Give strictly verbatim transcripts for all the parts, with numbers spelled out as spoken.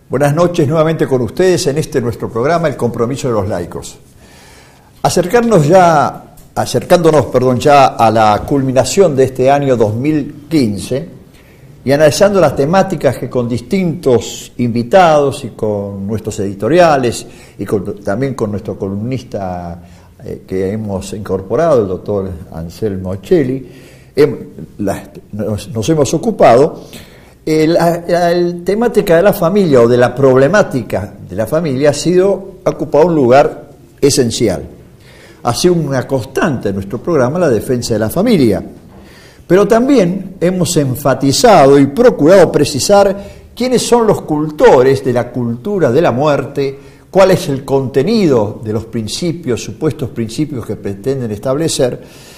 Buenas noches nuevamente con ustedes en este nuestro programa, El Compromiso de los Laicos. Acercarnos ya, acercándonos perdón, ya a la culminación de este año dos mil quince y analizando las temáticas que con distintos invitados y con nuestros editoriales y con, también con nuestro columnista eh, que hemos incorporado, el doctor Anselmo Ochelli, eh, la, nos, nos hemos ocupado. Eh, la, la temática de la familia o de la problemática de la familia ha sido ha ocupado un lugar esencial. Ha sido una constante en nuestro programa la defensa de la familia, pero también hemos enfatizado y procurado precisar quiénes son los cultores de la cultura de la muerte, cuál es el contenido de los principios, supuestos principios que pretenden establecer,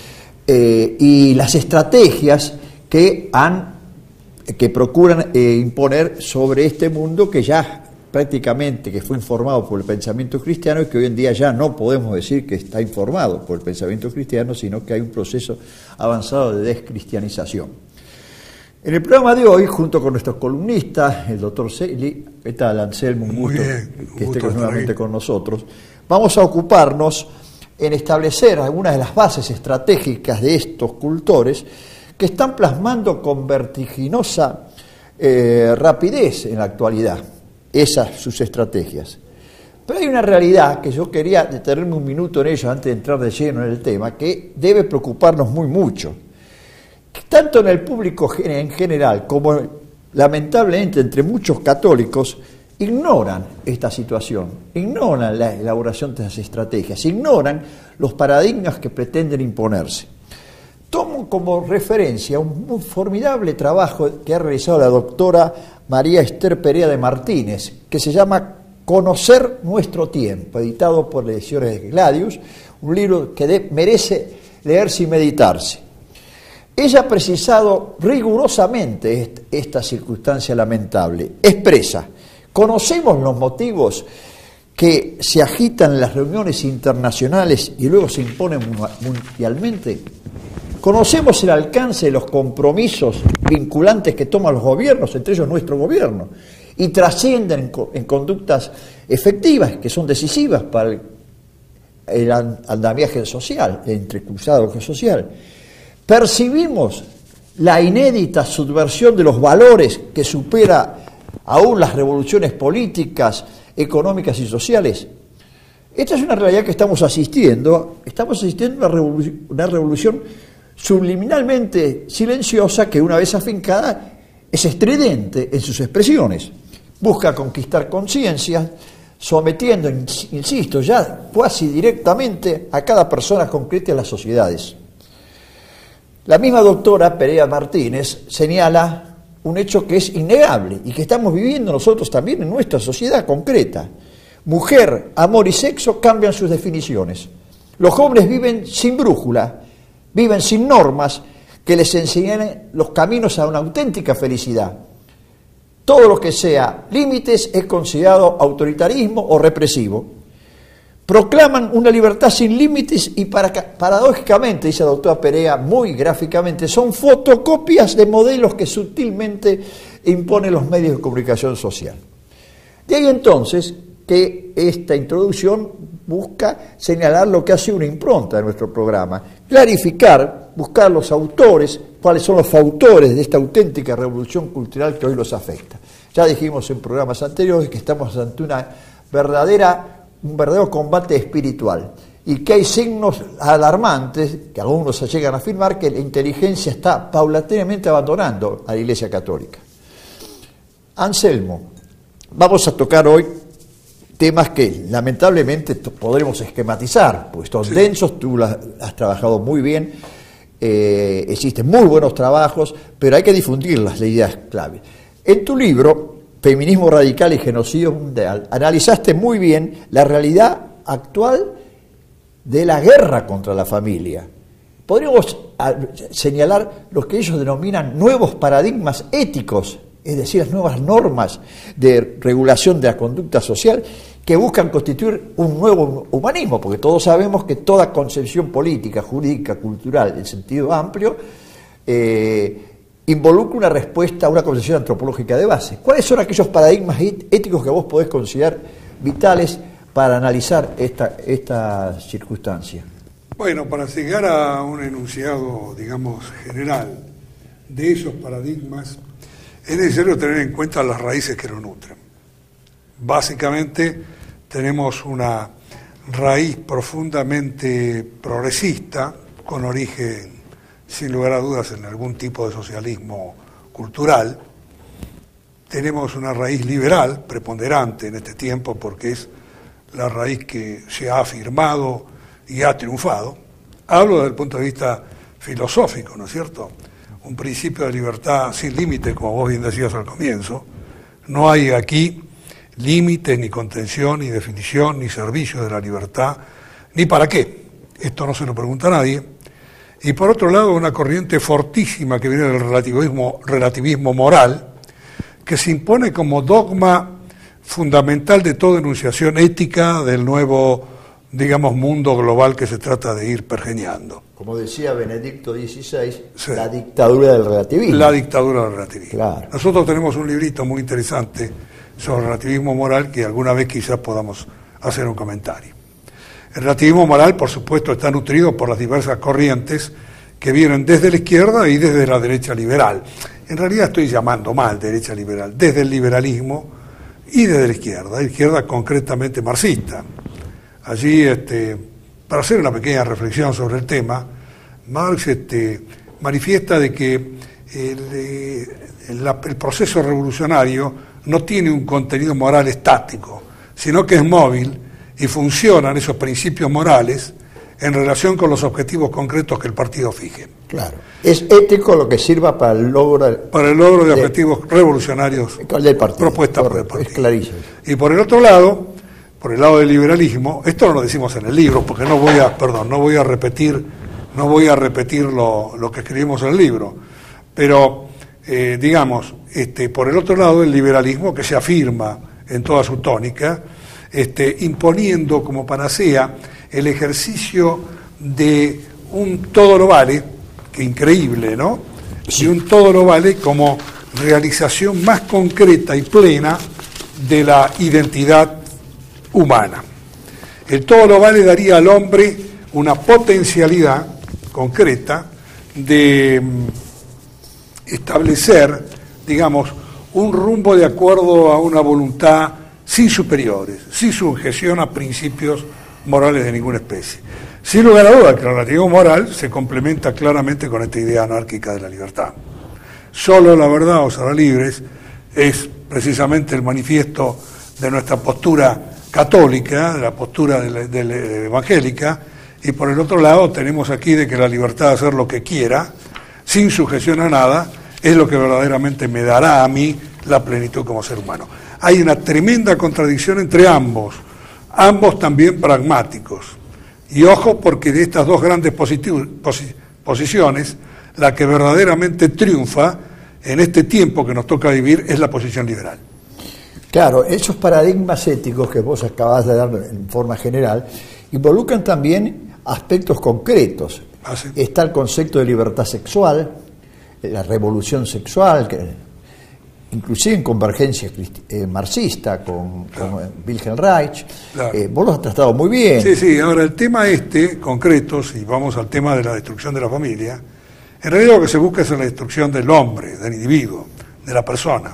eh, y las estrategias que han que procuran eh, imponer sobre este mundo que ya prácticamente que fue informado por el pensamiento cristiano y que hoy en día ya no podemos decir que está informado por el pensamiento cristiano, sino que hay un proceso avanzado de descristianización. En el programa de hoy, junto con nuestros columnistas, el doctor Celi, ¿qué tal, Anselmo? Un gusto bien, que gusto esté nuevamente con nosotros. Vamos a ocuparnos en establecer algunas de las bases estratégicas de estos cultores que están plasmando con vertiginosa eh, rapidez en la actualidad esas sus estrategias. Pero hay una realidad que yo quería detenerme un minuto en ello antes de entrar de lleno en el tema, que debe preocuparnos muy mucho, tanto en el público en general como lamentablemente entre muchos católicos ignoran esta situación, ignoran la elaboración de esas estrategias, ignoran los paradigmas que pretenden imponerse. Tomo como referencia un muy formidable trabajo que ha realizado la doctora María Esther Perea de Martínez, que se llama Conocer nuestro tiempo, editado por Ediciones de Gladius, un libro que de, merece leerse y meditarse. Ella ha precisado rigurosamente est, esta circunstancia lamentable. Expresa, conocemos los motivos que se agitan en las reuniones internacionales y luego se imponen mundialmente. Conocemos el alcance de los compromisos vinculantes que toman los gobiernos, entre ellos nuestro gobierno, y trascienden en, en conductas efectivas que son decisivas para el, el andamiaje social, el entrecruzado social. Percibimos la inédita subversión de los valores que supera aún las revoluciones políticas, económicas y sociales. Esta es una realidad que estamos asistiendo, estamos asistiendo a una revolución, una revolución subliminalmente silenciosa que una vez afincada es estridente en sus expresiones. Busca conquistar conciencias, sometiendo, insisto, ya cuasi directamente a cada persona concreta en las sociedades. La misma doctora Perea Martínez señala un hecho que es innegable y que estamos viviendo nosotros también en nuestra sociedad concreta. Mujer, amor y sexo cambian sus definiciones. Los jóvenes viven sin brújula, viven sin normas que les enseñen los caminos a una auténtica felicidad. Todo lo que sea límites es considerado autoritarismo o represivo. Proclaman una libertad sin límites y para, paradójicamente, dice la doctora Perea muy gráficamente, son fotocopias de modelos que sutilmente imponen los medios de comunicación social. De ahí entonces que esta introducción busca señalar lo que ha sido una impronta de nuestro programa, clarificar, buscar los autores, cuáles son los fautores de esta auténtica revolución cultural que hoy los afecta. Ya dijimos en programas anteriores que estamos ante una verdadera, un verdadero combate espiritual y que hay signos alarmantes, que algunos se llegan a afirmar, que la inteligencia está paulatinamente abandonando a la Iglesia Católica. Anselmo, vamos a tocar hoy temas que lamentablemente podremos esquematizar, pues son sí. densos, tú las has trabajado muy bien, eh, existen muy buenos trabajos, pero hay que difundir las ideas clave. En tu libro, Feminismo Radical y Genocidio Mundial, analizaste muy bien la realidad actual de la guerra contra la familia. Podríamos señalar lo que ellos denominan nuevos paradigmas éticos, es decir, las nuevas normas de regulación de la conducta social que buscan constituir un nuevo humanismo, porque todos sabemos que toda concepción política, jurídica, cultural, en sentido amplio, eh, involucra una respuesta a una concepción antropológica de base. ¿Cuáles son aquellos paradigmas éticos que vos podés considerar vitales para analizar esta, esta circunstancia? Bueno, para llegar a un enunciado, digamos, general de esos paradigmas, es necesario tener en cuenta las raíces que lo nutren. Básicamente, tenemos una raíz profundamente progresista, con origen, sin lugar a dudas, en algún tipo de socialismo cultural. Tenemos una raíz liberal, preponderante en este tiempo, porque es la raíz que se ha afirmado y ha triunfado. Hablo desde el punto de vista filosófico, ¿no es cierto? Un principio de libertad sin límite, como vos bien decías al comienzo. No hay aquí límites, ni contención, ni definición, ni servicio de la libertad, ni para qué. Esto no se lo pregunta a nadie. Y por otro lado, una corriente fortísima que viene del relativismo, relativismo moral, que se impone como dogma fundamental de toda enunciación ética del nuevo, digamos, mundo global que se trata de ir pergeñando. Como decía Benedicto dieciséis, sí. La dictadura del relativismo. La dictadura del relativismo. Claro. Nosotros tenemos un librito muy interesante sobre el relativismo moral que alguna vez quizás podamos hacer un comentario. El relativismo moral, por supuesto, está nutrido por las diversas corrientes que vienen desde la izquierda y desde la derecha liberal. En realidad estoy llamando mal derecha liberal, desde el liberalismo y desde la izquierda, la izquierda concretamente marxista. Allí, este, para hacer una pequeña reflexión sobre el tema, Marx este, manifiesta de que el, el, el proceso revolucionario no tiene un contenido moral estático, sino que es móvil y funcionan esos principios morales en relación con los objetivos concretos que el partido fije. Claro. Es ético lo que sirva para el logro... Para el logro de, de objetivos revolucionarios del partido. Propuestas Correcto, por el partido. Es clarísimo. Y por el otro lado, por el lado del liberalismo, esto no lo decimos en el libro, porque no voy a, perdón, no voy a repetir, no voy a repetir lo, lo que escribimos en el libro, pero eh, digamos, este, por el otro lado, el liberalismo que se afirma en toda su tónica, Este, imponiendo como panacea el ejercicio de un todo lo vale, que increíble, ¿no? Sí. De un todo lo vale como realización más concreta y plena de la identidad humana. El todo lo vale daría al hombre una potencialidad concreta de establecer, digamos, un rumbo de acuerdo a una voluntad sin superiores, sin sujeción a principios morales de ninguna especie. Sin lugar a dudas que el relativismo moral se complementa claramente con esta idea anárquica de la libertad. Solo la verdad os hará libres es precisamente el manifiesto de nuestra postura católica, de la postura de la, de la evangélica, y por el otro lado tenemos aquí de que la libertad de hacer lo que quiera, sin sujeción a nada, es lo que verdaderamente me dará a mí la plenitud como ser humano. Hay una tremenda contradicción entre ambos, ambos también pragmáticos. Y ojo, porque de estas dos grandes posi- posiciones, la que verdaderamente triunfa en este tiempo que nos toca vivir es la posición liberal. Claro, esos paradigmas éticos que vos acabás de dar en forma general involucran también aspectos concretos. ¿Ah, sí? Está el concepto de libertad sexual, la revolución sexual, que inclusive en convergencia eh, marxista con, claro. con Wilhelm Reich, claro. eh, vos lo has tratado muy bien. Sí, sí, ahora el tema este, concreto, si vamos al tema de la destrucción de la familia, en realidad lo que se busca es la destrucción del hombre, del individuo, de la persona.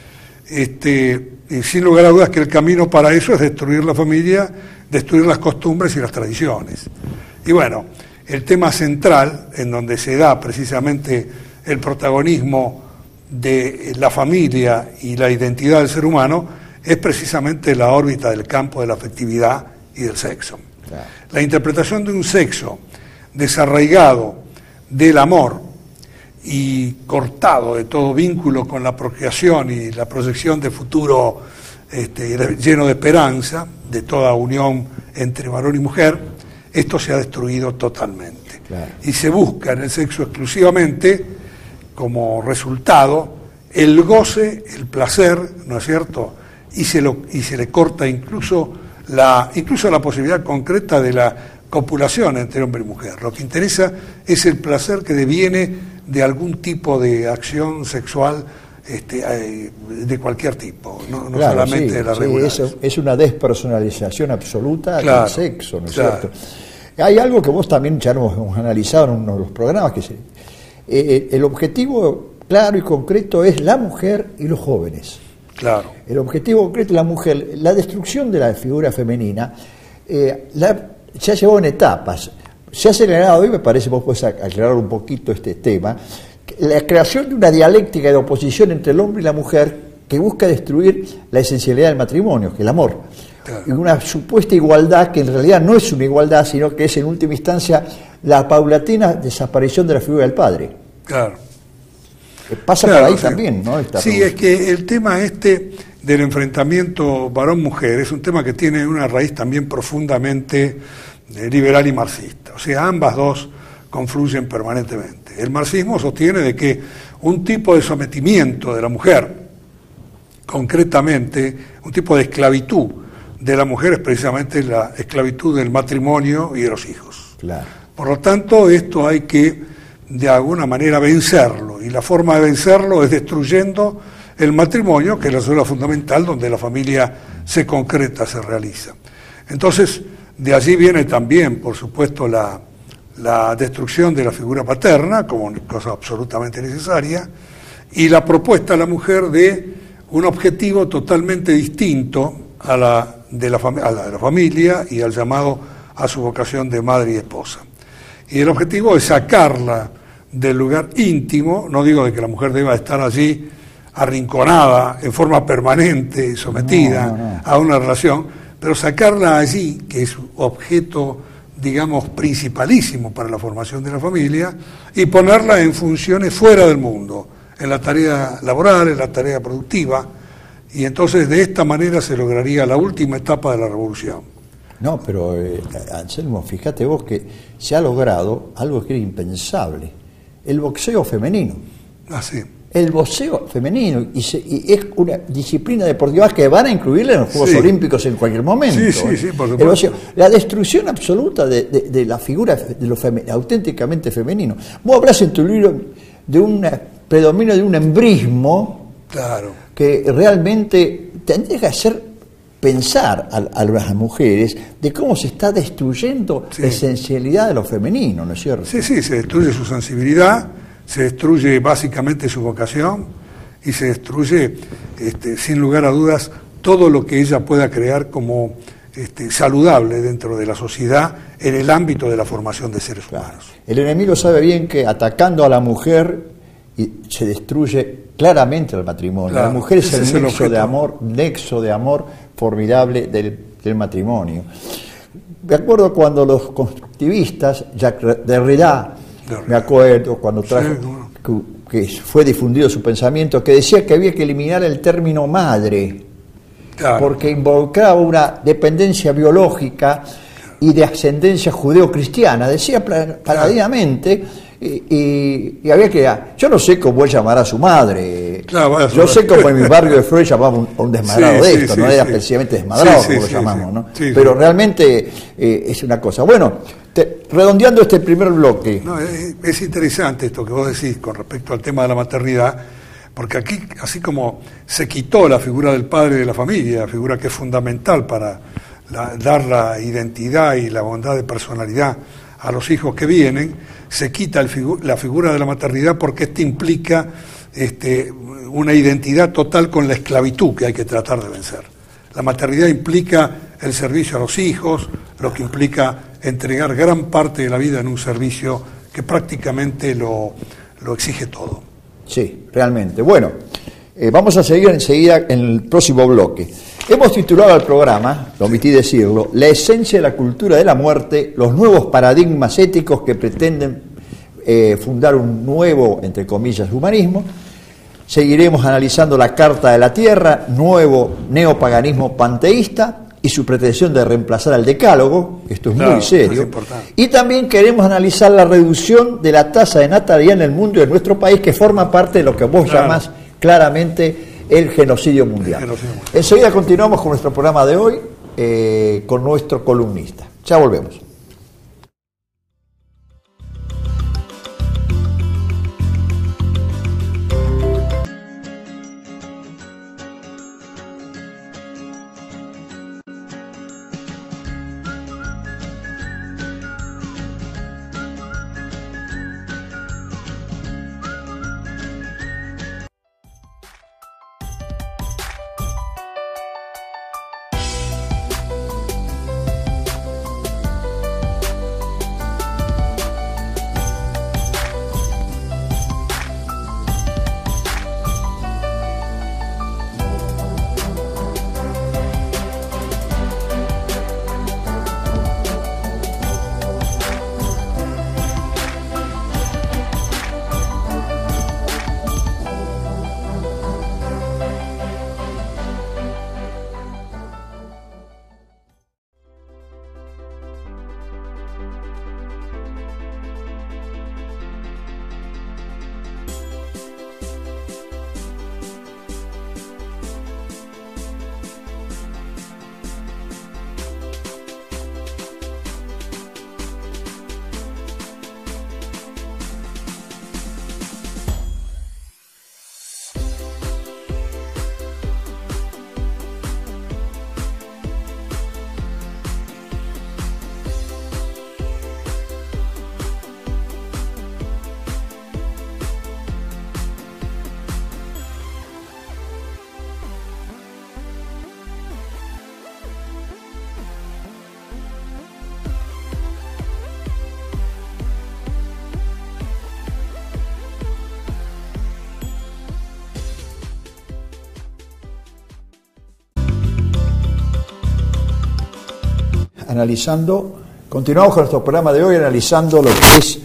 Este, y sin lugar a dudas que el camino para eso es destruir la familia, destruir las costumbres y las tradiciones. Y bueno, el tema central, en donde se da precisamente el protagonismo de la familia y la identidad del ser humano, es precisamente la órbita del campo de la afectividad y del sexo. Claro. La interpretación de un sexo desarraigado del amor y cortado de todo vínculo con la procreación y la proyección de futuro este, lleno de esperanza, de toda unión entre varón y mujer, esto se ha destruido totalmente. Claro. Y se busca en el sexo exclusivamente como resultado el goce, el placer, ¿no es cierto? Y se, lo, y se le corta incluso la, incluso la posibilidad concreta de la copulación entre hombre y mujer. Lo que interesa es el placer que deviene de algún tipo de acción sexual este, de cualquier tipo, no, no claro, solamente sí, de la sí, regular. Es, es una despersonalización absoluta claro, del sexo, ¿no es claro. cierto? Hay algo que vos también ya hemos, hemos analizado en uno de los programas, que es, eh, el objetivo claro y concreto es la mujer y los jóvenes. Claro. El objetivo concreto es la mujer. La destrucción de la figura femenina eh, la, se ha llevado en etapas. Se ha acelerado, y me parece, vos podés aclarar un poquito este tema, la creación de una dialéctica de oposición entre el hombre y la mujer que busca destruir la esencialidad del matrimonio, que es el amor. Claro. Y una supuesta igualdad que en realidad no es una igualdad, sino que es en última instancia la paulatina desaparición de la figura del padre. Claro. Pasa claro, por ahí sí. también, ¿no? Esta sí, es que el tema este del enfrentamiento varón-mujer es un tema que tiene una raíz también profundamente eh, liberal y marxista. O sea, ambas dos confluyen permanentemente. El marxismo sostiene de que un tipo de sometimiento de la mujer, concretamente un tipo de esclavitud de la mujer, es precisamente la esclavitud del matrimonio y de los hijos. Claro. Por lo tanto, esto hay que de alguna manera vencerlo, y la forma de vencerlo es destruyendo el matrimonio, que es la célula fundamental donde la familia se concreta, se realiza. Entonces, de allí viene también, por supuesto, la, la destrucción de la figura paterna, como una cosa absolutamente necesaria, y la propuesta a la mujer de un objetivo totalmente distinto a la de la, fam- a la de la familia y al llamado a su vocación de madre y esposa. Y el objetivo es sacarla del lugar íntimo, no digo de que la mujer deba estar allí arrinconada en forma permanente, sometida no, no, no. a una relación, pero sacarla allí, que es objeto, digamos, principalísimo para la formación de la familia, y ponerla en funciones fuera del mundo, en la tarea laboral, en la tarea productiva, y entonces de esta manera se lograría la última etapa de la revolución. No, pero eh, Anselmo, fíjate vos que se ha logrado algo que era impensable, el boxeo femenino. Ah, sí. El boxeo femenino, y, se, y es una disciplina deportiva que van a incluirla en los Juegos sí. Olímpicos en cualquier momento. Sí, sí, sí, por supuesto. El boxeo, la destrucción absoluta de, de, de la figura de lo feme, auténticamente femenino. Vos hablas en tu libro de un predominio de un embrismo claro. que realmente tendría que hacer pensar a, a las mujeres de cómo se está destruyendo sí. la esencialidad de lo femenino, ¿no es cierto? Sí, sí, se destruye su sensibilidad, se destruye básicamente su vocación y se destruye, este, sin lugar a dudas, todo lo que ella pueda crear como este, saludable dentro de la sociedad en el ámbito de la formación de seres claro. humanos. El enemigo sabe bien que atacando a la mujer y se destruye claramente el matrimonio. Claro, la mujer es el es nexo el de amor, nexo de amor formidable del, del matrimonio. Me acuerdo cuando los constructivistas, Jacques Derrida, me acuerdo cuando trajo, sí, bueno. que, que fue difundido su pensamiento, que decía que había que eliminar el término madre, claro. porque involucraba una dependencia biológica y de ascendencia judeo-cristiana, decía paradidamente. Y, y, y había que, yo no sé cómo él llamará a su madre, claro, yo sé cómo en mi barrio de Freud llamaba a un desmadrado sí, de esto, sí, no sí, era sí. precisamente desmadrado sí, como sí, lo llamamos, sí, ¿no? Sí, pero sí. realmente eh, es una cosa. Bueno, te, redondeando este primer bloque. No, es, es interesante esto que vos decís con respecto al tema de la maternidad, porque aquí, así como se quitó la figura del padre de la familia, la figura que es fundamental para la, dar la identidad y la bondad de personalidad a los hijos que vienen, se quita el figu- la figura de la maternidad porque este implica este, una identidad total con la esclavitud que hay que tratar de vencer. La maternidad implica el servicio a los hijos, lo que implica entregar gran parte de la vida en un servicio que prácticamente lo, lo exige todo. Sí, realmente. Bueno, eh, vamos a seguir enseguida en el próximo bloque. Hemos titulado al programa, lo omití decirlo, La esencia de la cultura de la muerte, los nuevos paradigmas éticos que pretenden eh, fundar un nuevo, entre comillas, humanismo. Seguiremos analizando la Carta de la Tierra, nuevo neopaganismo panteísta y su pretensión de reemplazar al Decálogo, esto es claro, muy serio. Es y también queremos analizar la reducción de la tasa de natalidad en el mundo y en nuestro país, que forma parte de lo que vos claro. llamás claramente el genocidio mundial. El genocidio mundial. Enseguida continuamos con nuestro programa de hoy, eh, con nuestro columnista. Ya volvemos. analizando, continuamos con nuestro programa de hoy analizando lo que es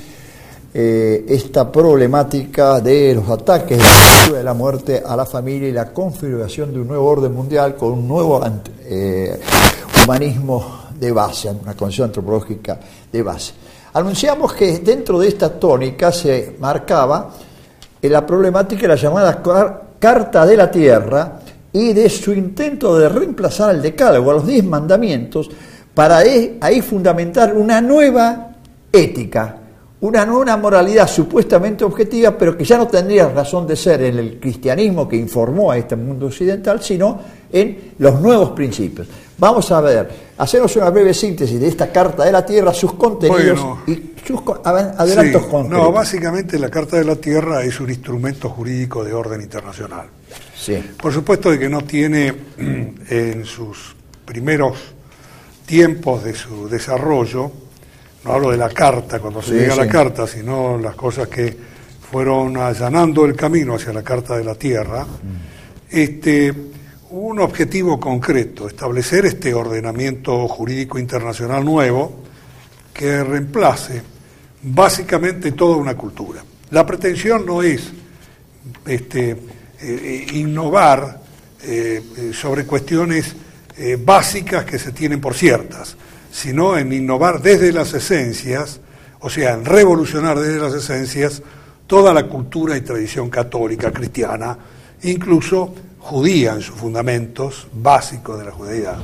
eh, esta problemática de los ataques, de la cultura de la muerte a la familia y la configuración de un nuevo orden mundial con un nuevo eh, humanismo de base, una concepción antropológica de base. Anunciamos que dentro de esta tónica se marcaba la problemática de la llamada Carta de la Tierra y de su intento de reemplazar al Decálogo, a los diez mandamientos, para ahí fundamentar una nueva ética, una nueva moralidad supuestamente objetiva, pero que ya no tendría razón de ser en el cristianismo que informó a este mundo occidental, sino en los nuevos principios. Vamos a ver, hacemos una breve síntesis de esta Carta de la Tierra, sus contenidos bueno, y sus adelantos sí, concretos. No, básicamente la Carta de la Tierra es un instrumento jurídico de orden internacional. Sí. Por supuesto de que no tiene en sus primeros tiempos de su desarrollo, no hablo de la Carta, cuando se sí, llega sí. a la Carta, sino las cosas que fueron allanando el camino hacia la Carta de la Tierra, mm. este, un objetivo concreto, establecer este ordenamiento jurídico internacional nuevo que reemplace básicamente toda una cultura. La pretensión no es este, eh, innovar eh, sobre cuestiones eh, básicas que se tienen por ciertas, sino en innovar desde las esencias, o sea, en revolucionar desde las esencias toda la cultura y tradición católica, cristiana, incluso judía en sus fundamentos básicos de la judeidad.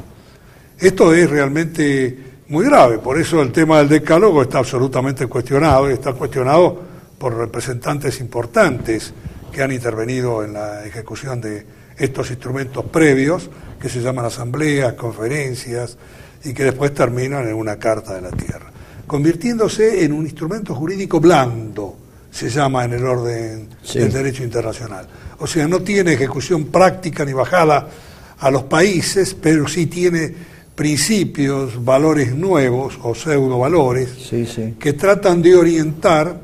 Esto es realmente muy grave, por eso el tema del Decálogo está absolutamente cuestionado, y está cuestionado por representantes importantes que han intervenido en la ejecución de estos instrumentos previos, que se llaman asambleas, conferencias, y que después terminan en una Carta de la Tierra, convirtiéndose en un instrumento jurídico blando, se llama en el orden sí. del derecho internacional. O sea, no tiene ejecución práctica ni bajada a los países, pero sí tiene principios, valores nuevos o pseudo valores sí, sí. que tratan de orientar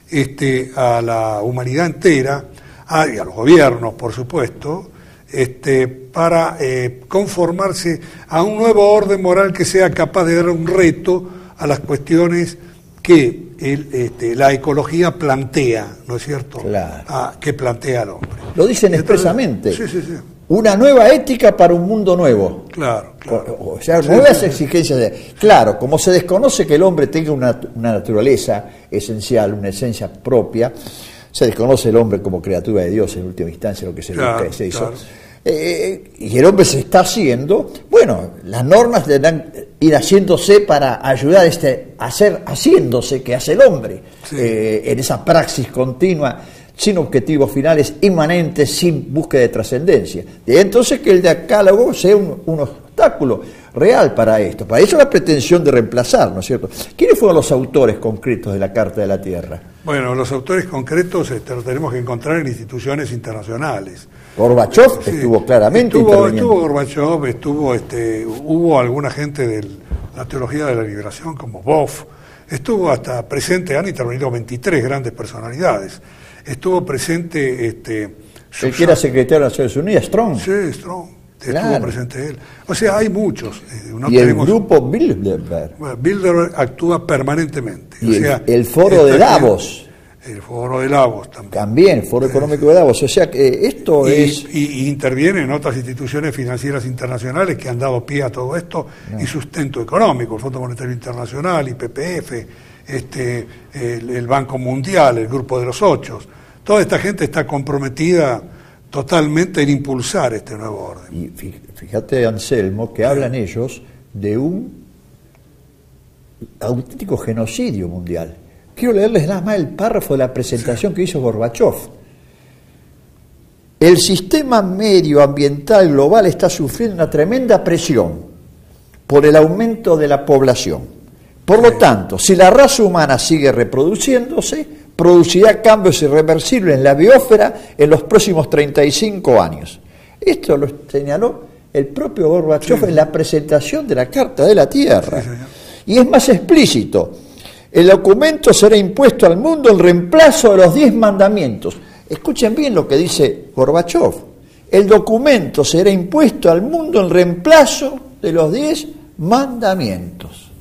este, a la humanidad entera, a, y a los gobiernos, por supuesto, este, para eh, conformarse a un nuevo orden moral que sea capaz de dar un reto a las cuestiones que el, este, la ecología plantea, ¿no es cierto? Claro. Ah, que plantea el hombre. Lo dicen expresamente. Sí, sí, sí. Una nueva ética para un mundo nuevo. Claro, claro. O, o sea, nuevas sí, sí, exigencias. De, claro, como se desconoce que el hombre tenga una, una naturaleza esencial, una esencia propia, se desconoce el hombre como criatura de Dios en última instancia, lo que se, claro, que se hizo. Claro. Eh, y el hombre se está haciendo, bueno, las normas deberán ir haciéndose para ayudar este, a hacer haciéndose que hace el hombre, sí. eh, en esa praxis continua, sin objetivos finales, inmanentes, sin búsqueda de trascendencia. De entonces que el Decálogo sea un, un obstáculo real para esto. Para eso la pretensión de reemplazar, ¿no es cierto? ¿Quiénes fueron los autores concretos de la Carta de la Tierra? Bueno, los autores concretos este, los tenemos que encontrar en instituciones internacionales. Gorbachev sí, estuvo claramente estuvo, interviniendo. Estuvo Gorbachev, estuvo, este, hubo alguna gente de la teología de la liberación como Boff, estuvo hasta presente, han intervenido veintitrés grandes personalidades. Estuvo presente... Este, el que era secretario de las Naciones Unidas, Strong. Sí, Strong. Claro. Estuvo presente él. O sea, hay muchos. No y tenemos, el grupo Bilderberg. Bueno, Bilderberg actúa permanentemente. Y o sea, el, el foro de Davos. El foro de Davos también. También, Foro Económico de Davos. O sea que esto y, es... Y, y interviene en otras instituciones financieras internacionales que han dado pie a todo esto no. y sustento económico, el Fondo Monetario Internacional, I P P F, este, el, el Banco Mundial, el Grupo de los Ocho. Toda esta gente está comprometida totalmente en impulsar este nuevo orden. Y fíjate, Anselmo, que hablan ellos de un auténtico genocidio mundial. Quiero leerles nada más el párrafo de la presentación sí. que hizo Gorbachev. El sistema medioambiental global está sufriendo una tremenda presión por el aumento de la población. Por sí. lo tanto, si la raza humana sigue reproduciéndose, producirá cambios irreversibles en la biosfera en los próximos treinta y cinco años. Esto lo señaló el propio Gorbachev sí. en la presentación de la Carta de la Tierra. Sí, y es más explícito. El documento será impuesto al mundo en reemplazo de los diez mandamientos. Escuchen bien lo que dice Gorbachev. El documento será impuesto al mundo en reemplazo de los diez mandamientos.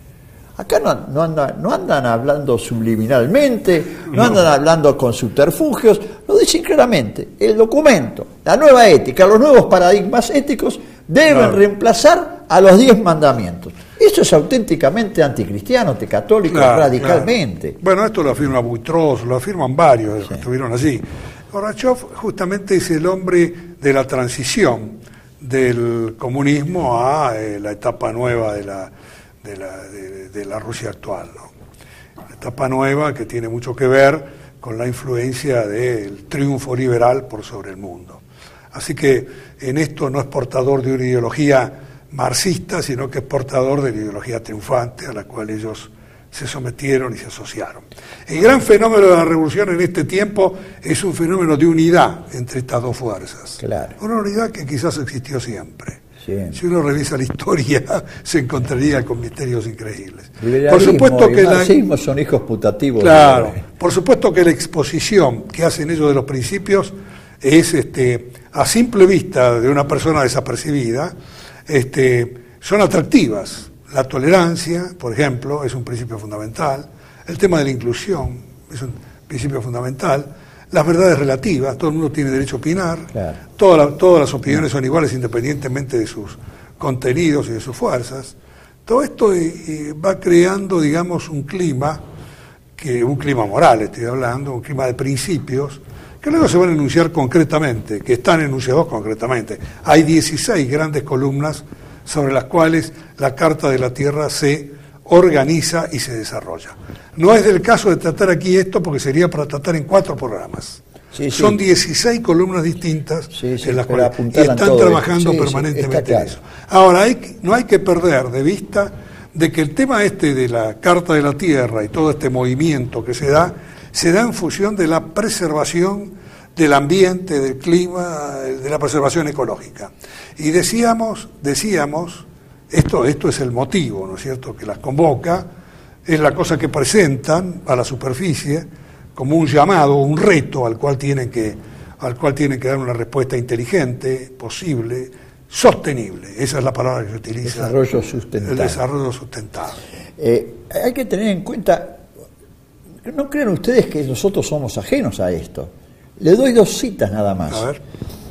Acá no, no, andan, no andan hablando subliminalmente, no andan hablando con subterfugios, lo dicen claramente. El documento, la nueva ética, los nuevos paradigmas éticos deben claro. reemplazar a los diez mandamientos. Eso es auténticamente anticristiano, anticatólico, claro, radicalmente. Claro. Bueno, esto lo afirma Boutros, lo afirman varios sí. que estuvieron allí. Gorbachev justamente es el hombre de la transición del comunismo a eh, la etapa nueva de la, de la, de, de la Rusia actual, ¿no? La etapa nueva que tiene mucho que ver con la influencia del triunfo liberal por sobre el mundo. Así que en esto no es portador de una ideología marxista, sino que es portador de la ideología triunfante a la cual ellos se sometieron y se asociaron. El gran fenómeno de la revolución en este tiempo es un fenómeno de unidad entre estas dos fuerzas. Claro. Una unidad que quizás existió siempre. Sí. Si uno revisa la historia, se encontraría con misterios increíbles. Por supuesto que el marxismo son hijos putativos. Claro. Por supuesto que la exposición que hacen ellos de los principios es, este, a simple vista de una persona desapercibida, este, son atractivas. La tolerancia, por ejemplo, es un principio fundamental. El tema de la inclusión es un principio fundamental. Las verdades relativas, todo el mundo tiene derecho a opinar. Claro. Toda la, todas las opiniones son iguales independientemente de sus contenidos y de sus fuerzas. Todo esto eh, va creando, digamos, un clima, que un clima moral estoy hablando, un clima de principios, que luego se van a enunciar concretamente, que están enunciados concretamente. Hay dieciséis grandes columnas sobre las cuales la Carta de la Tierra se organiza y se desarrolla. No es del caso de tratar aquí esto porque sería para tratar en cuatro programas. Sí, Son sí. dieciséis columnas distintas sí, sí, en las cuales y están trabajando sí, permanentemente sí, claro. en eso. Ahora, hay, no hay que perder de vista de que el tema este de la Carta de la Tierra y todo este movimiento que se da, se da en función de la preservación del ambiente, del clima, de la preservación ecológica. Y decíamos, decíamos, esto, esto es el motivo, ¿no es cierto?, que las convoca, es la cosa que presentan a la superficie como un llamado, un reto al cual tienen que, al cual tienen que dar una respuesta inteligente, posible, sostenible. Esa es la palabra que se utiliza. Desarrollo sustentable. El desarrollo sustentable. Eh, hay que tener en cuenta, ¿no creen ustedes que nosotros somos ajenos a esto? Le doy dos citas nada más. A ver.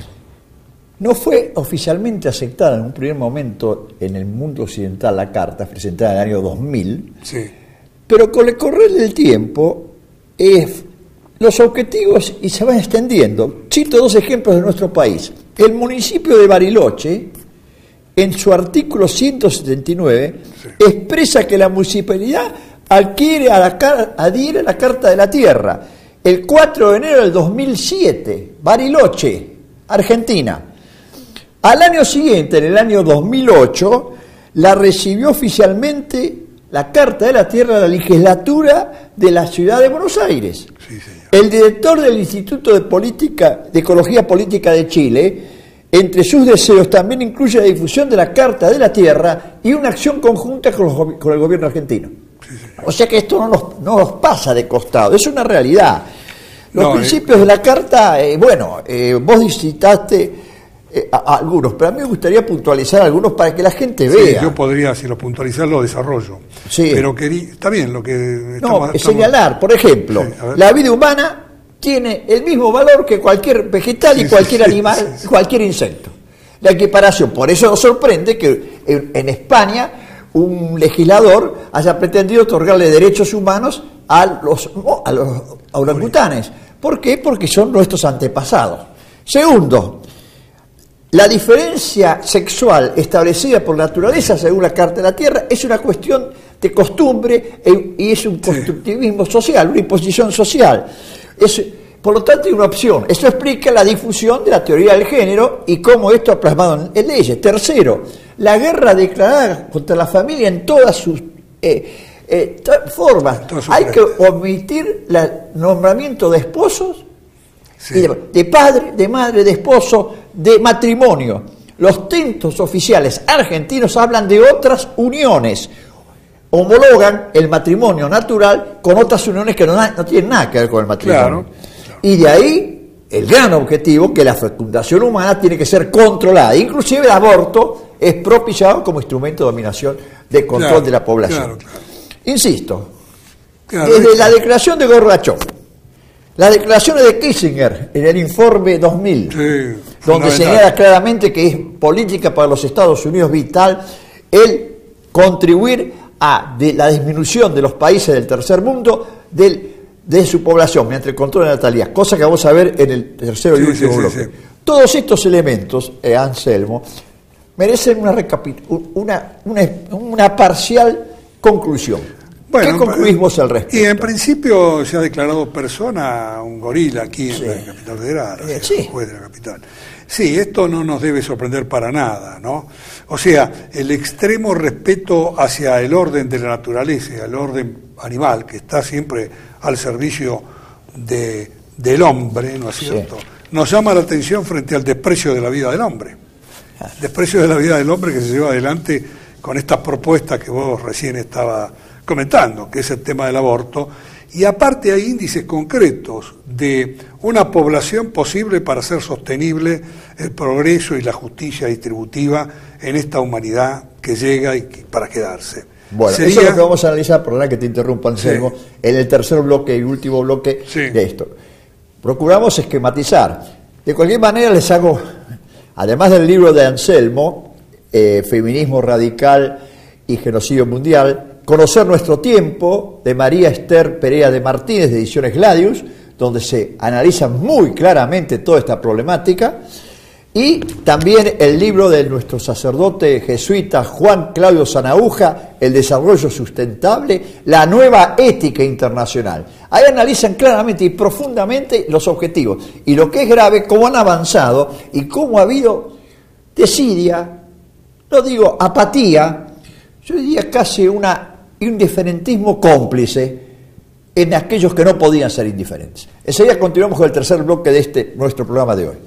No fue oficialmente aceptada en un primer momento en el mundo occidental la carta, presentada en el año dos mil, sí. pero con el correr del tiempo eh, los objetivos y se van extendiendo. Cito dos ejemplos de nuestro país. El municipio de Bariloche, en su artículo ciento setenta y nueve, sí. expresa que la municipalidad adquiere a la, adhiere a la Carta de la Tierra. El cuatro de enero del dos mil siete, Bariloche, Argentina. Al año siguiente, en el año dos mil ocho, la recibió oficialmente la Carta de la Tierra de la legislatura de la ciudad de Buenos Aires. Sí, señor. El director del Instituto de Política, de Ecología Política de Chile, entre sus deseos también incluye la difusión de la Carta de la Tierra y una acción conjunta con, los, con el gobierno argentino. Sí, sí. O sea que esto no nos, no nos pasa de costado, es una realidad. Los no, principios eh, de la Carta, eh, bueno, eh, vos citaste eh, a, a algunos, pero a mí me gustaría puntualizar algunos para que la gente vea. Sí, yo podría, si lo puntualizar, lo desarrollo. Sí. Pero querí, está bien lo que... No, estamos, es señalar, por ejemplo, sí, la vida humana tiene el mismo valor que cualquier vegetal sí, y cualquier sí, animal, sí, sí. cualquier insecto. La equiparación, por eso nos sorprende que en, en España un legislador haya pretendido otorgarle derechos humanos a los, a los orangutanes. ¿Por qué? Porque son nuestros antepasados. Segundo, la diferencia sexual establecida por naturaleza según la Carta de la Tierra es una cuestión de costumbre y es un constructivismo social, una imposición social. Es, por lo tanto, hay una opción. Eso explica la difusión de la teoría del género y cómo esto ha plasmado en leyes. Tercero, la guerra declarada contra la familia en todas sus eh, eh, formas. Hay que omitir el nombramiento de esposos, sí. y de, de padre, de madre, de esposo, de matrimonio. Los textos oficiales argentinos hablan de otras uniones. Homologan el matrimonio natural con otras uniones que no, no tienen nada que ver con el matrimonio. Claro, claro. Y de ahí el gran objetivo, que la fecundación humana tiene que ser controlada. Inclusive el aborto es propiciado como instrumento de dominación, de control claro, de la población. Claro, claro. Insisto, Claro, desde es... la declaración de Gorbachev, las declaraciones de Kissinger en el informe dos mil, sí, donde señala claramente que es política para los Estados Unidos vital el contribuir a de la disminución de los países del tercer mundo del, de su población mediante el control de la natalidad, cosa que vamos a ver en el tercero y sí, último sí, bloque. sí, sí. Todos estos elementos, eh, Anselmo, merecen una, una, una, una parcial conclusión. Bueno, ¿qué concluimos al respecto? Y en principio se ha declarado persona un gorila aquí en sí. la capital federal, Eh, o sea, sí. el juez de la capital. Sí, esto no nos debe sorprender para nada, ¿no? O sea, el extremo respeto hacia el orden de la naturaleza, el orden animal, que está siempre al servicio de, del hombre, ¿no es cierto? Sí. Nos llama la atención frente al desprecio de la vida del hombre. El desprecio de la vida del hombre que se lleva adelante con estas propuestas que vos recién estabas comentando, que es el tema del aborto, y aparte hay índices concretos de una población posible para hacer sostenible el progreso y la justicia distributiva en esta humanidad que llega y que, para quedarse. Bueno, Sería... eso es lo que vamos a analizar, perdona que te interrumpa, Anselmo, sí. en el tercer bloque y último bloque sí. de esto. Procuramos esquematizar. De cualquier manera les hago, además del libro de Anselmo, eh, Feminismo Radical y Genocidio Mundial, Conocer Nuestro Tiempo, de María Esther Perea de Martínez, de Ediciones Gladius, donde se analiza muy claramente toda esta problemática, y también el libro de nuestro sacerdote jesuita Juan Claudio Sanahúja, El Desarrollo Sustentable, la Nueva Ética Internacional. Ahí analizan claramente y profundamente los objetivos, y lo que es grave, cómo han avanzado y cómo ha habido desidia, no digo apatía, yo diría casi una indiferentismo cómplice en aquellos que no podían ser indiferentes. Enseguida continuamos con el tercer bloque de este nuestro programa de hoy.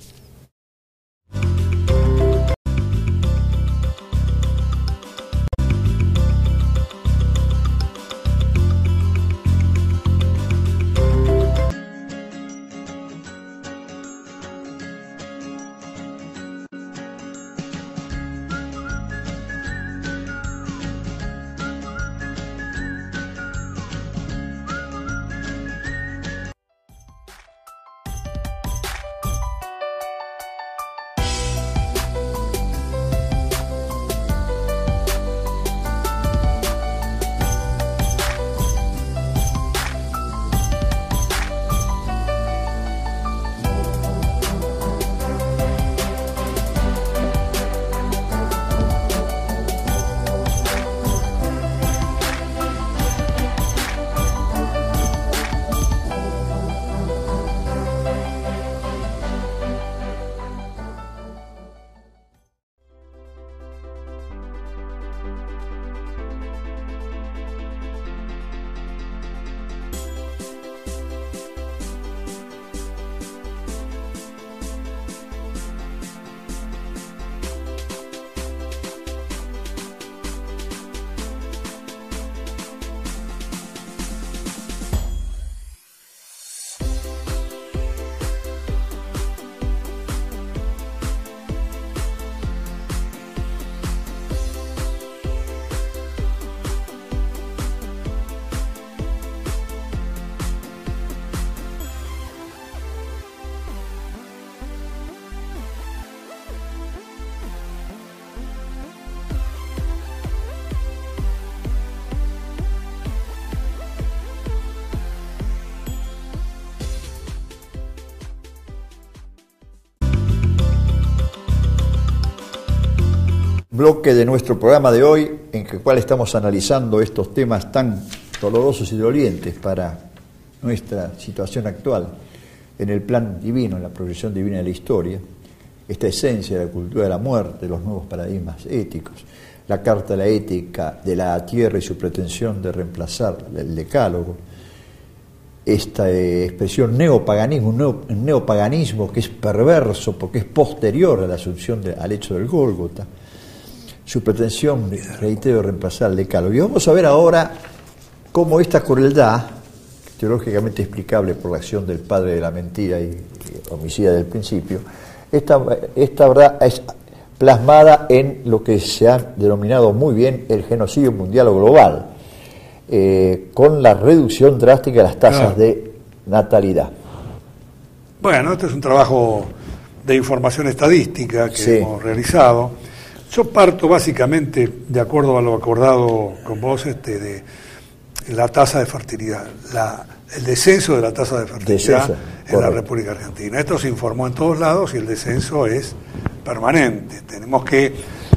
Bloque de nuestro programa de hoy, en el cual estamos analizando estos temas tan dolorosos y dolientes para nuestra situación actual, en el plan divino, en la progresión divina de la historia, esta esencia de la cultura de la muerte, los nuevos paradigmas éticos, la carta de la ética de la tierra y su pretensión de reemplazar el decálogo, esta eh, expresión neopaganismo, un, neo, un neopaganismo que es perverso porque es posterior a la asunción de, al hecho del Gólgota, su pretensión, reitero, de reemplazar el decálogo. Y vamos a ver ahora cómo esta crueldad, teológicamente explicable por la acción del padre de la mentira y, y homicida del principio, esta, esta verdad es plasmada en lo que se ha denominado muy bien el genocidio mundial o global, eh, con la reducción drástica de las tasas claro. de natalidad. Bueno, este es un trabajo de información estadística que sí. hemos realizado. Yo parto básicamente, de acuerdo a lo acordado con vos, este, de la tasa de fertilidad, la, el descenso de la tasa de fertilidad descenso, en correcto. La República Argentina. Esto se informó en todos lados y el descenso es permanente. Tenemos que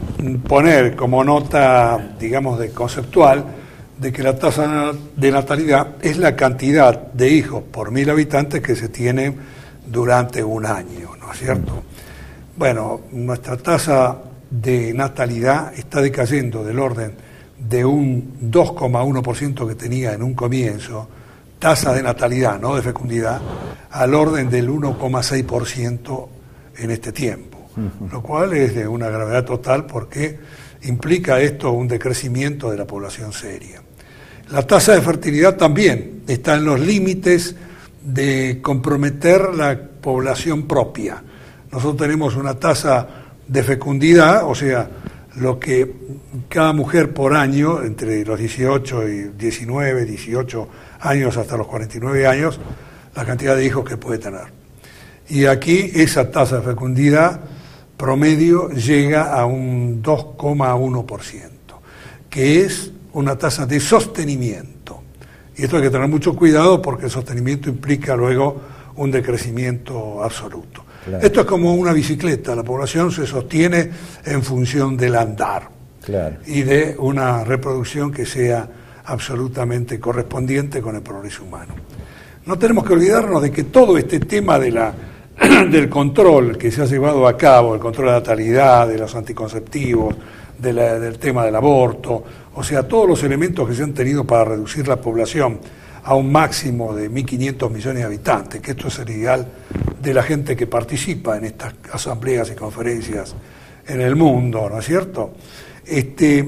poner como nota, digamos, de conceptual, de que la tasa de natalidad es la cantidad de hijos por mil habitantes que se tienen durante un año, ¿no es cierto? Bueno, nuestra tasa de natalidad está decayendo del orden de un dos coma uno por ciento que tenía en un comienzo, tasa de natalidad, no de fecundidad, al orden del uno coma seis por ciento en este tiempo, uh-huh. lo cual es de una gravedad total porque implica esto un decrecimiento de la población seria. La tasa de fertilidad también está en los límites de comprometer la población propia. Nosotros tenemos una tasa de fecundidad, o sea, lo que cada mujer por año, entre los dieciocho y diecinueve, dieciocho años hasta los cuarenta y nueve años, la cantidad de hijos que puede tener. Y aquí esa tasa de fecundidad promedio llega a un dos coma uno por ciento, que es una tasa de sostenimiento. Y esto hay que tener mucho cuidado porque el sostenimiento implica luego un decrecimiento absoluto. Claro. Esto es como una bicicleta, la población se sostiene en función del andar claro. y de una reproducción que sea absolutamente correspondiente con el progreso humano. No tenemos que olvidarnos de que todo este tema de la, del control que se ha llevado a cabo, el control de la natalidad, de los anticonceptivos, de la, del tema del aborto, o sea, todos los elementos que se han tenido para reducir la población a un máximo de mil quinientos millones de habitantes, que esto es el ideal de la gente que participa en estas asambleas y conferencias en el mundo, ¿no es cierto? Este,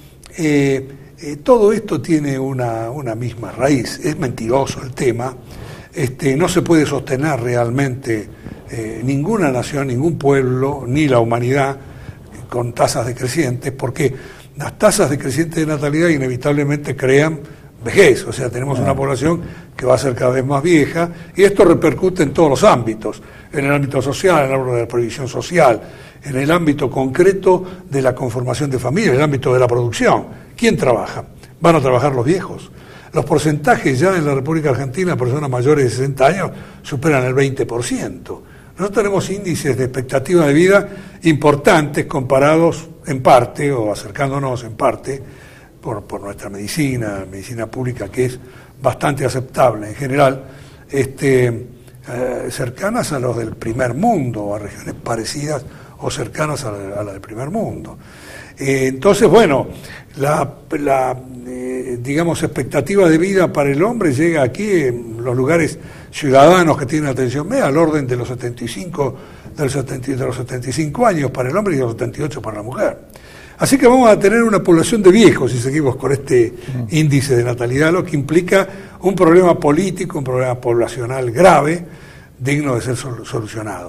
eh, eh, todo esto tiene una, una misma raíz, es mentiroso el tema, este, no se puede sostener realmente eh, ninguna nación, ningún pueblo, ni la humanidad con tasas decrecientes, porque las tasas decrecientes de natalidad inevitablemente crean vejez, o sea, tenemos una población que va a ser cada vez más vieja, y esto repercute en todos los ámbitos, en el ámbito social, en el ámbito de la previsión social, en el ámbito concreto de la conformación de familia, en el ámbito de la producción. ¿Quién trabaja? Van a trabajar los viejos. Los porcentajes ya en la República Argentina de personas mayores de sesenta años superan el veinte por ciento. Nosotros tenemos índices de expectativa de vida importantes comparados en parte, o acercándonos en parte, Por, por nuestra medicina, medicina pública, que es bastante aceptable en general, este, eh, cercanas a los del primer mundo, a regiones parecidas o cercanas a la, a la del primer mundo. Eh, entonces, bueno, la, la eh, digamos, expectativa de vida para el hombre llega aquí en los lugares ciudadanos que tienen atención media al orden de los setenta y cinco, del setenta, de los setenta y cinco años para el hombre y de los setenta y ocho para la mujer. Así que vamos a tener una población de viejos si seguimos con este índice de natalidad, lo que implica un problema político, un problema poblacional grave, digno de ser solucionado.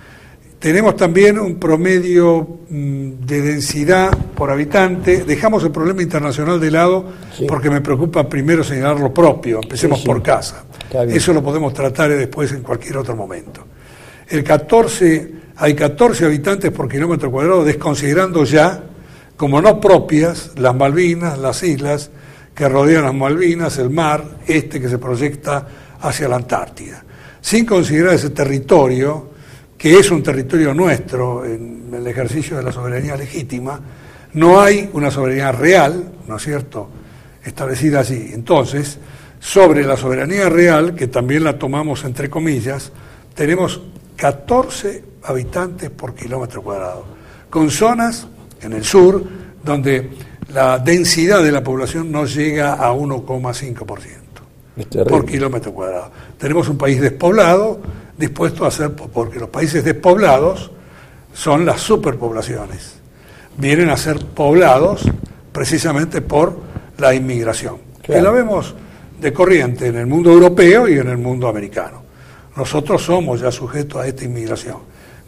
Tenemos también un promedio de densidad por habitante. Dejamos el problema internacional de lado sí. porque me preocupa primero señalar lo propio. Empecemos sí, sí. por casa. Eso lo podemos tratar después en cualquier otro momento. El catorce, hay catorce habitantes por kilómetro cuadrado, desconsiderando ya como no propias las Malvinas, las islas que rodean las Malvinas, el mar este que se proyecta hacia la Antártida. Sin considerar ese territorio, que es un territorio nuestro en el ejercicio de la soberanía legítima, no hay una soberanía real, ¿no es cierto?, establecida allí. Entonces, sobre la soberanía real, que también la tomamos entre comillas, tenemos catorce habitantes por kilómetro cuadrado, con zonas en el sur, donde la densidad de la población no llega a uno coma cinco por ciento por kilómetro cuadrado. Tenemos un país despoblado, dispuesto a ser, porque los países despoblados son las superpoblaciones, vienen a ser poblados precisamente por la inmigración, claro. que la vemos de corriente en el mundo europeo y en el mundo americano. Nosotros somos ya sujetos a esta inmigración.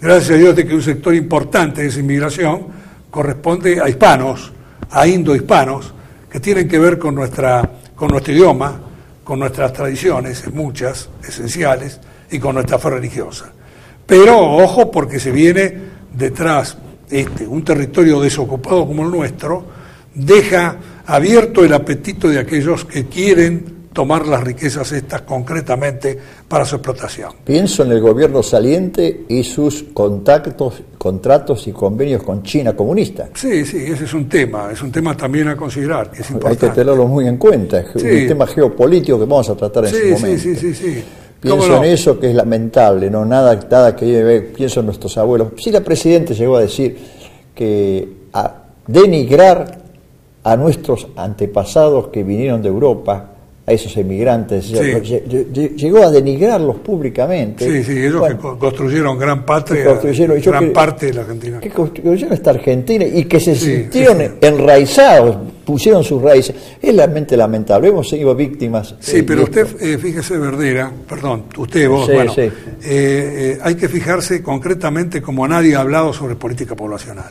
gracias a Dios de que un sector importante de esa inmigración corresponde a hispanos, a indohispanos, que tienen que ver con, nuestra, con nuestro idioma, con nuestras tradiciones, muchas, esenciales, y con nuestra fe religiosa. Pero ojo, porque se viene detrás este, un territorio desocupado como el nuestro, deja abierto el apetito de aquellos que quieren tomar las riquezas estas concretamente para su explotación. Pienso en el gobierno saliente y sus contactos, contratos y convenios con China comunista. Sí, sí, ese es un tema, es un tema también a considerar, que es importante. Hay que tenerlo muy en cuenta, es sí. un tema geopolítico que vamos a tratar en sí, su momento. Sí, sí, sí, sí. Pienso no? en eso, que es lamentable, no nada, nada que lleve, pienso en nuestros abuelos. Sí, la Presidenta llegó a decir que a denigrar a nuestros antepasados que vinieron de Europa, a esos emigrantes, sí. llegó a denigrarlos públicamente. Sí, sí, ellos bueno, que construyeron gran patria, construyeron, gran que, parte de la Argentina. Que construyeron esta Argentina y que se sí, sintieron sí, sí. enraizados, pusieron sus raíces. Es realmente lamentable, hemos sido víctimas. Sí, eh, pero usted, eh, fíjese, Verdera, perdón, usted, vos, sí, bueno, sí. Eh, eh, hay que fijarse concretamente como nadie ha hablado sobre política poblacional.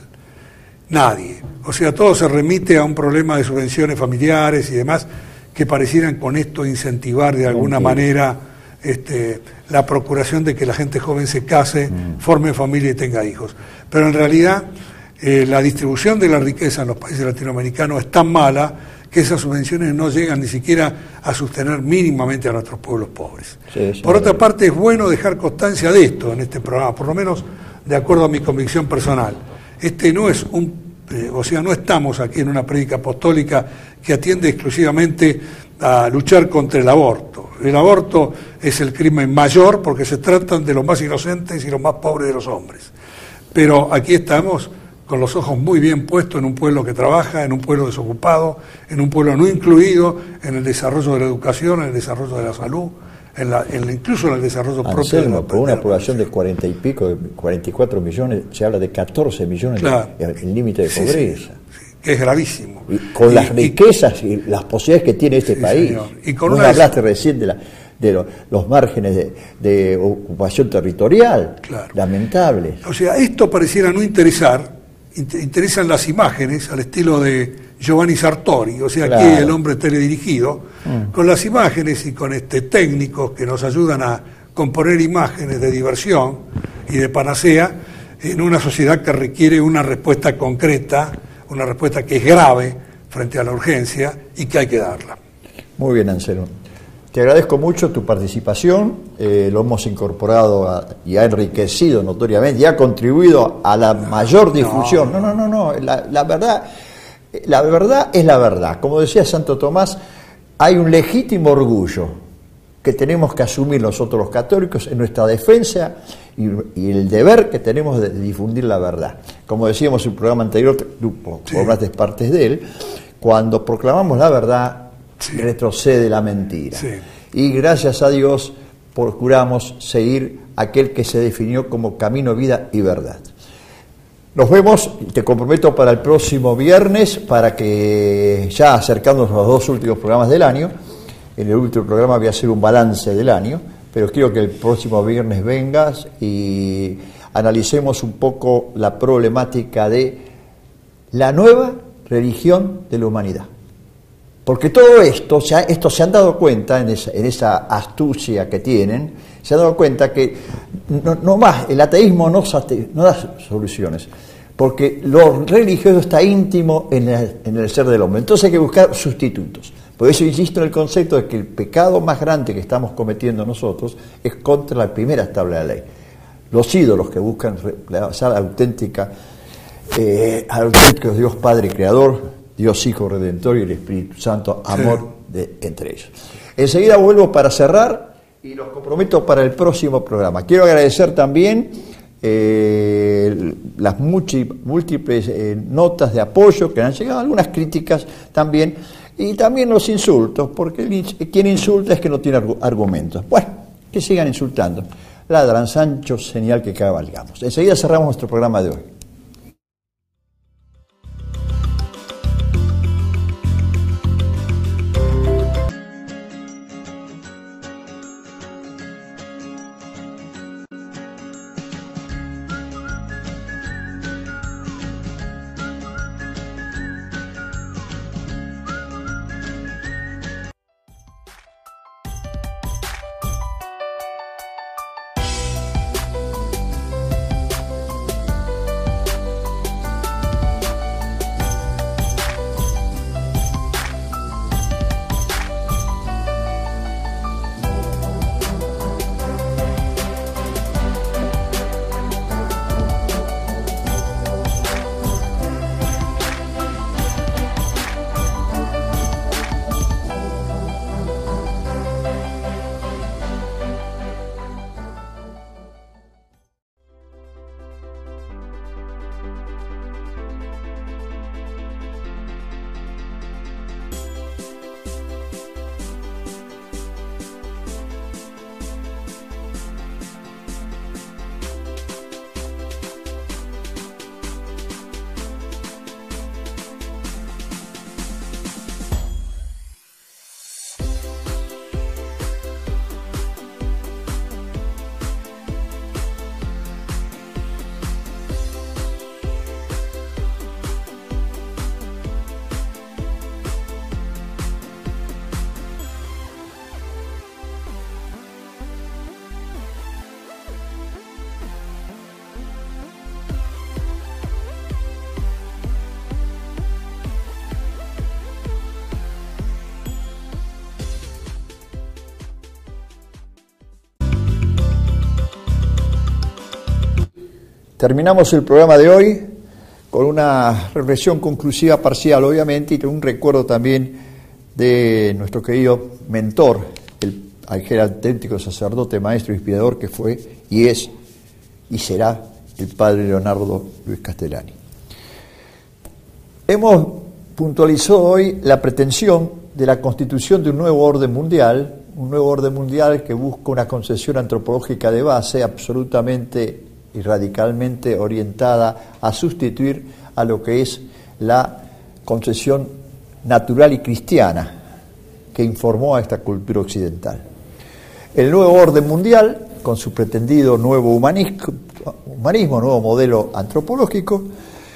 Nadie. O sea, todo se remite a un problema de subvenciones familiares y demás, que parecieran con esto incentivar de alguna Mentira. manera este, la procuración de que la gente joven se case, mm. forme familia y tenga hijos. Pero en realidad eh, la distribución de la riqueza en los países latinoamericanos es tan mala que esas subvenciones no llegan ni siquiera a sostener mínimamente a nuestros pueblos pobres. Sí, sí, por otra verdad. parte, es bueno dejar constancia de esto en este programa, por lo menos de acuerdo a mi convicción personal. Este no es un Eh, o sea, no estamos aquí en una prédica apostólica que atiende exclusivamente a luchar contra el aborto. El aborto es el crimen mayor porque se tratan de los más inocentes y los más pobres de los hombres. Pero aquí estamos con los ojos muy bien puestos en un pueblo que trabaja, en un pueblo desocupado, en un pueblo no incluido en el desarrollo de la educación, en el desarrollo de la salud, En la, en, incluso en el desarrollo Anselmo, propio de la, por una población de cuarenta y pico, cuarenta y cuatro millones, se habla de catorce millones claro. el límite de sí, pobreza. Sí, sí, que es gravísimo. Y con y, las riquezas y, y las posibilidades que tiene este sí, país. Señor. Y con Vos una hablaste de... recién de, la, de lo, los márgenes de, de ocupación territorial, claro. lamentables. O sea, esto pareciera no interesar, interesan las imágenes al estilo de Giovanni Sartori, o sea, claro. aquí el hombre teledirigido, mm. con las imágenes y con este técnicos que nos ayudan a componer imágenes de diversión y de panacea en una sociedad que requiere una respuesta concreta, una respuesta que es grave frente a la urgencia y que hay que darla. Muy bien, Anselmo. Te agradezco mucho tu participación, eh, lo hemos incorporado a, y ha enriquecido notoriamente y ha contribuido a la no, mayor difusión. No, no, no, no, la, la verdad... La verdad es la verdad. Como decía Santo Tomás, hay un legítimo orgullo que tenemos que asumir nosotros los católicos en nuestra defensa y, y el deber que tenemos de difundir la verdad. Como decíamos en el programa anterior, tú formaste sí. partes de él, cuando proclamamos la verdad, sí. retrocede la mentira. Sí. Y gracias a Dios procuramos seguir aquel que se definió como camino, vida y verdad. Nos vemos, te comprometo para el próximo viernes, para que ya acercándonos a los dos últimos programas del año, en el último programa voy a hacer un balance del año, pero quiero que el próximo viernes vengas y analicemos un poco la problemática de la nueva religión de la humanidad. Porque todo esto, ya, esto se han dado cuenta en esa, en esa astucia que tienen, se han dado cuenta que no, no más, el ateísmo no, no da soluciones, porque lo religioso está íntimo en el, en el ser del hombre. Entonces hay que buscar sustitutos. Por eso insisto en el concepto de que el pecado más grande que estamos cometiendo nosotros es contra la primera tabla de la ley. Los ídolos que buscan reemplazar la auténtica, eh, al auténtico Dios Padre Creador, Dios Hijo Redentor y el Espíritu Santo, amor sí. de, entre ellos. Enseguida vuelvo para cerrar y los comprometo para el próximo programa. Quiero agradecer también eh, las múltiples eh, notas de apoyo que han llegado, algunas críticas también, y también los insultos, porque el, quien insulta es que no tiene argumentos. Bueno, que sigan insultando. Ladran, Sancho, señal que cabalgamos. Enseguida cerramos nuestro programa de hoy. terminamos el programa de hoy con una reflexión conclusiva parcial, obviamente, y un recuerdo también de nuestro querido mentor, el aquel auténtico sacerdote, maestro, inspirador que fue y es y será el padre Leonardo Luis Castellani. Hemos puntualizado hoy la pretensión de la constitución de un nuevo orden mundial, un nuevo orden mundial que busca una concepción antropológica de base absolutamente y radicalmente orientada a sustituir a lo que es la concepción natural y cristiana que informó a esta cultura occidental. El nuevo orden mundial, con su pretendido nuevo humanismo, humanismo nuevo modelo antropológico,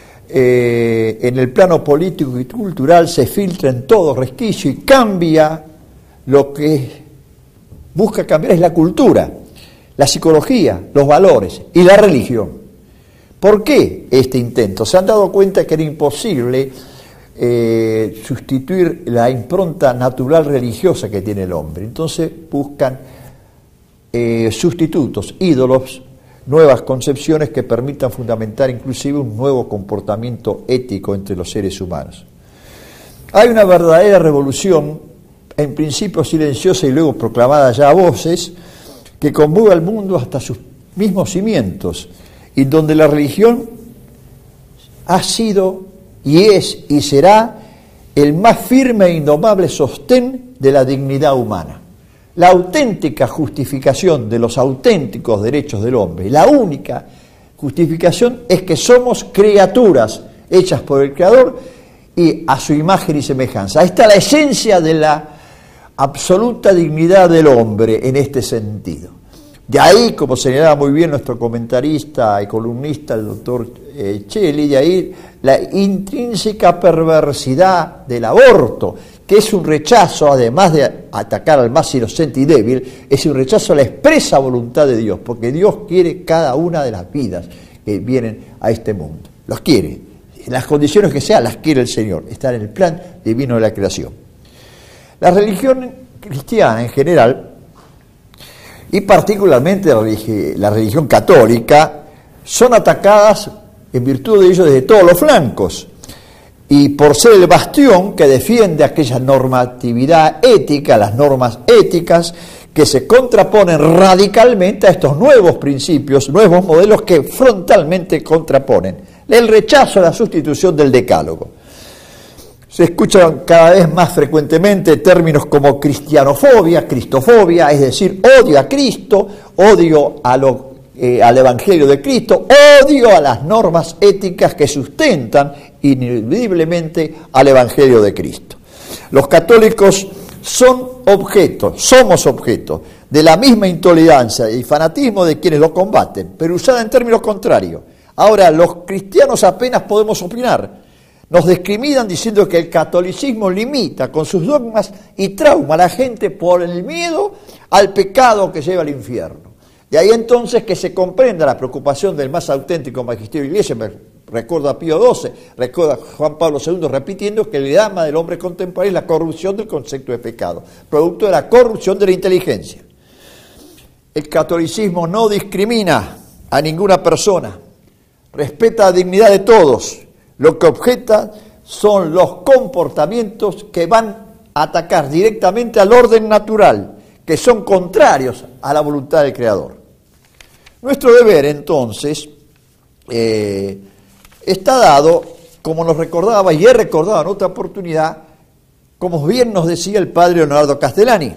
eh, en el plano político y cultural se filtra en todo resquicio y cambia lo que busca cambiar es la cultura, la psicología, los valores y la religión. ¿Por qué este intento? Se han dado cuenta que era imposible eh, sustituir la impronta natural religiosa que tiene el hombre. Entonces buscan eh, sustitutos, ídolos, nuevas concepciones que permitan fundamentar inclusive un nuevo comportamiento ético entre los seres humanos. Hay una verdadera revolución, en principio silenciosa y luego proclamada ya a voces, que conmueve al mundo hasta sus mismos cimientos, y donde la religión ha sido y es y será el más firme e indomable sostén de la dignidad humana. La auténtica justificación de los auténticos derechos del hombre, la única justificación es que somos criaturas hechas por el Creador y a su imagen y semejanza. Ahí está la esencia de la absoluta dignidad del hombre en este sentido. De ahí, como señalaba muy bien nuestro comentarista y columnista, el doctor eh, Cheli, de ahí la intrínseca perversidad del aborto, que es un rechazo, además de atacar al más inocente y débil, es un rechazo a la expresa voluntad de Dios, porque Dios quiere cada una de las vidas que vienen a este mundo. Los quiere. En las condiciones que sean, las quiere el Señor. Está en el plan divino de la creación. La religión cristiana en general, y particularmente la religión, la religión católica, son atacadas en virtud de ello desde todos los flancos, y por ser el bastión que defiende aquella normatividad ética, las normas éticas, que se contraponen radicalmente a estos nuevos principios, nuevos modelos que frontalmente contraponen el rechazo a la sustitución del decálogo. Se escuchan cada vez más frecuentemente términos como cristianofobia, cristofobia, es decir, odio a Cristo, odio a lo, eh, al Evangelio de Cristo, odio a las normas éticas que sustentan ineludiblemente al Evangelio de Cristo. Los católicos son objeto, somos objeto de la misma intolerancia y fanatismo de quienes lo combaten, pero usada en términos contrarios. Ahora, los cristianos apenas podemos opinar. Nos discriminan diciendo que el catolicismo limita con sus dogmas y trauma a la gente por el miedo al pecado que lleva al infierno. De ahí entonces que se comprenda la preocupación del más auténtico magisterio de la Iglesia. Me recuerda a Pío doce, recuerda a Juan Pablo segundo repitiendo que el drama del hombre contemporáneo es la corrupción del concepto de pecado, producto de la corrupción de la inteligencia. El catolicismo no discrimina a ninguna persona, respeta la dignidad de todos. Lo que objeta son los comportamientos que van a atacar directamente al orden natural, que son contrarios a la voluntad del Creador. Nuestro deber, entonces, eh, está dado, como nos recordaba y he recordado en otra oportunidad, como bien nos decía el padre Leonardo Castellani.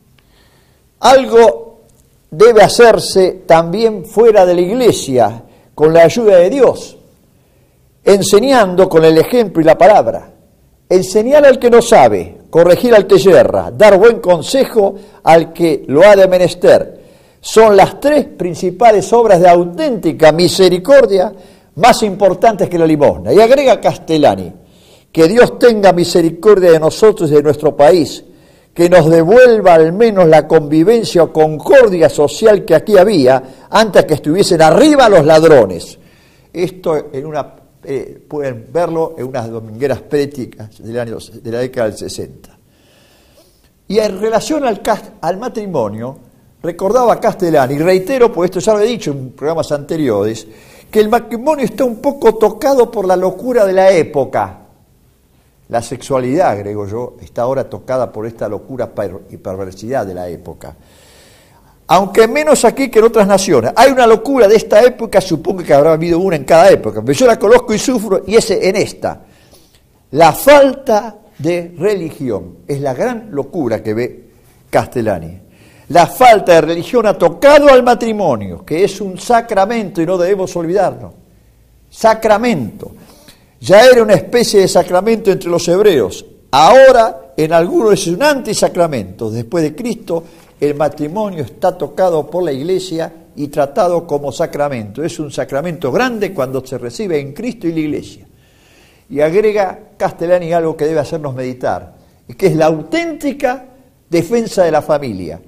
Algo debe hacerse también fuera de la Iglesia, con la ayuda de Dios, enseñando con el ejemplo y la palabra, enseñar al que no sabe, corregir al que yerra, dar buen consejo al que lo ha de menester. Son las tres principales obras de auténtica misericordia más importantes que la limosna. Y agrega Castellani, que Dios tenga misericordia de nosotros y de nuestro país, que nos devuelva al menos la convivencia o concordia social que aquí había antes que estuviesen arriba los ladrones. Esto en una eh, pueden verlo en unas domingueras préticas del año, de la década del sesenta. Y en relación al, al matrimonio, recordaba Castellani, y reitero, pues esto ya lo he dicho en programas anteriores, que el matrimonio está un poco tocado por la locura de la época. La sexualidad, agrego yo, está ahora tocada por esta locura y perversidad de la época. Aunque menos aquí que en otras naciones. Hay una locura de esta época, supongo que habrá habido una en cada época, pero yo la conozco y sufro, y es en esta. La falta de religión es la gran locura que ve Castellani. La falta de religión ha tocado al matrimonio, que es un sacramento y no debemos olvidarnos. Sacramento. Ya era una especie de sacramento entre los hebreos. Ahora, en algunos es un antisacramento. Después de Cristo, el matrimonio está tocado por la Iglesia y tratado como sacramento. Es un sacramento grande cuando se recibe en Cristo y la Iglesia. Y agrega Castellani algo que debe hacernos meditar, y que es la auténtica defensa de la familia.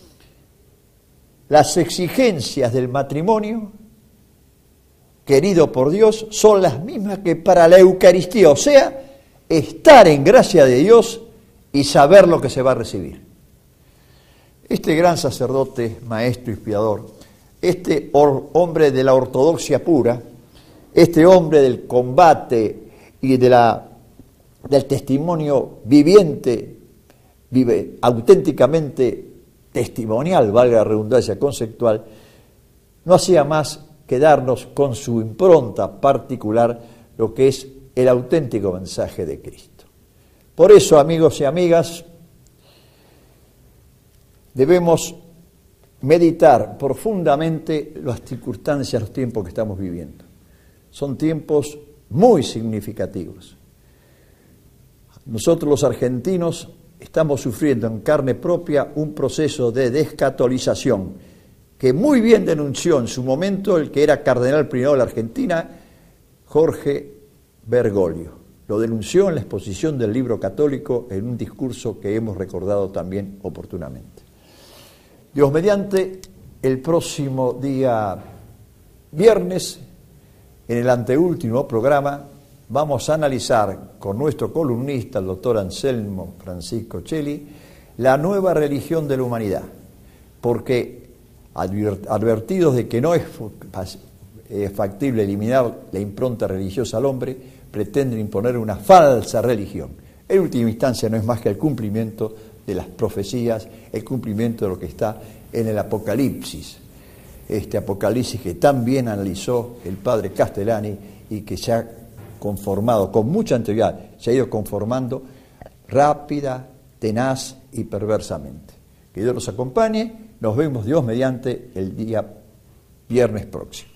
Las exigencias del matrimonio, querido por Dios, son las mismas que para la Eucaristía, o sea, estar en gracia de Dios y saber lo que se va a recibir. Este gran sacerdote, maestro, inspirador, este or, hombre de la ortodoxia pura, este hombre del combate y de la, del testimonio viviente, vive auténticamente testimonial, valga la redundancia conceptual, no hacía más que darnos con su impronta particular lo que es el auténtico mensaje de Cristo. Por eso, amigos y amigas, debemos meditar profundamente las circunstancias, los tiempos que estamos viviendo. Son tiempos muy significativos. Nosotros los argentinos estamos sufriendo en carne propia un proceso de descatolización que muy bien denunció en su momento el que era cardenal primero de la Argentina, Jorge Bergoglio. Lo denunció en la exposición del libro católico en un discurso que hemos recordado también oportunamente. Dios mediante, el próximo día viernes, en el anteúltimo programa, vamos a analizar con nuestro columnista, el doctor Anselmo Francisco Cheli, la nueva religión de la humanidad, porque advertidos de que no es factible eliminar la impronta religiosa al hombre, pretenden imponer una falsa religión. En última instancia no es más que el cumplimiento de las profecías, el cumplimiento de lo que está en el Apocalipsis. Este Apocalipsis que tan bien analizó el padre Castellani y que se ha conformado con mucha anterioridad, se ha ido conformando rápida, tenaz y perversamente. Que Dios los acompañe, nos vemos Dios mediante el día viernes próximo.